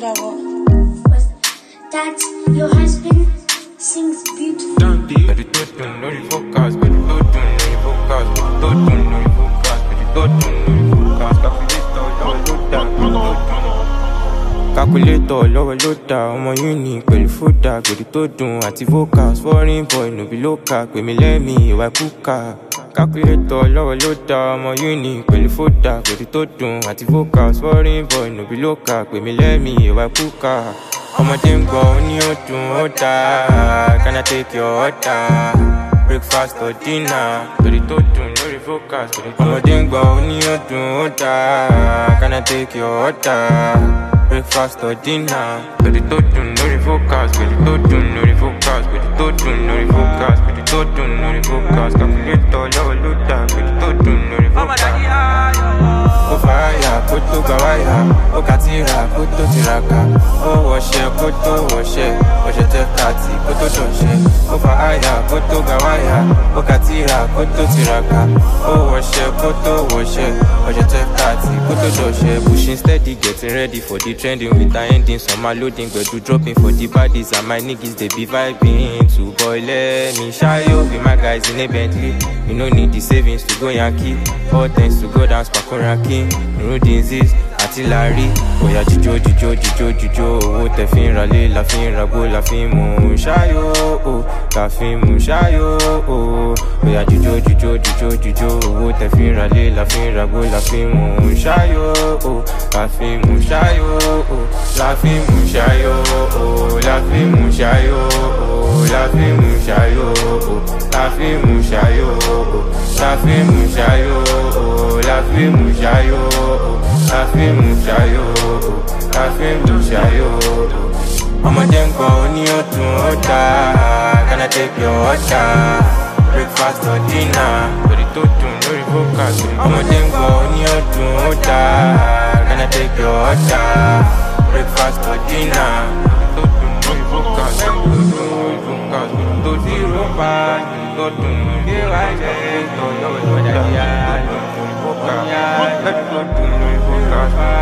whatever. That your husband sings beautiful. Calculator, lower loader, ọmọ uni pẹ̀lú fódà, gbèdì tó dùn àti vocals, foreign boy no be local, pè mí lẹ́mí ìwà kúkà. Calculator, lower loader, ọmọ uni pẹ̀lú fódà, gbèdì tó dùn àti vocals, foreign boy no be local, pè mí lẹ́mí ìwà kúkà. Ọmọdé ń gbọ́ ó ní ó dùn ó dáa, can I take your order? Breakfast or dinner, gbèdì tó dùn lórí vocals, ọmọdé ń gbọ́ ó ní ó dùn ó dáa, can I take your order? Breakfast or dinner, but it don't do no vocals, but it don't do no vocals, but it don't do no vocals, but it don't do no vocals. Calculator, lower loader, but it don't do no vocals. Ó fàáyà, kó tó gbà wáyà, ó kà tìrà, kó tó tìràkà. Ó wọṣẹ́, kó tó wọṣẹ́, ọṣẹ tẹ kàtì, kó tó dọ̀ṣẹ́. Ó fàáyà, kó tó gbà wáyà, ó kà tìrà, kó tó tìràkà. Ó wọṣẹ́, kó tó wọṣẹ́, ọṣẹ tẹ kàtì, kó tó dọ̀ṣẹ́. Pushing steady, getting ready for the trending with the ending. Some are loading, but do dropping for the baddies. And my niggas, they be vibing. To boy, let me shy yo, with my guys in a Bentley. You no need the savings to go Yankee. All thanks to God and Spakoraki. No disease, artillery. Oya jijo, jijo, jijo, jijo. Owó tẹ fi ń ralé, la fi ń ragbó, la fi ń mú ṣáyó. La fi ń mú ṣáyó. Oya jijo, jijo, jijo, jijo. Owó tẹ fi ń ralé, la fi ń ragbó, la fi ń mú ṣáyó. La fi ń mú ṣáyó. La fi ń mú ṣáyó. La fi ń mú ṣáyó. La fi ń mú ṣáyó. La fi ń mú ṣáyó. La fi ń mú ṣáyó. La fi ń mú ṣáyó. La fi ń mú ṣáyó. La fi ń mú ṣáyó. Ọmọdé ń gbọ́ ó ní ó dùn ó dáa, can I take your order? Breakfast or dinner, lórí tó dùn lórí vocals. Ọmọdé ń gbọ́ ó ní ó dùn ó dáa, can I take your order? Breakfast or dinner, tó dùn lórí vocals. Tó dùn lórí vocals, tó di rọ́bà, tó dùn lórí wáyé, tó lọ́wọ́ lọ́dà yá, tó dùn lórí vocals. Tó dùn lórí vocals.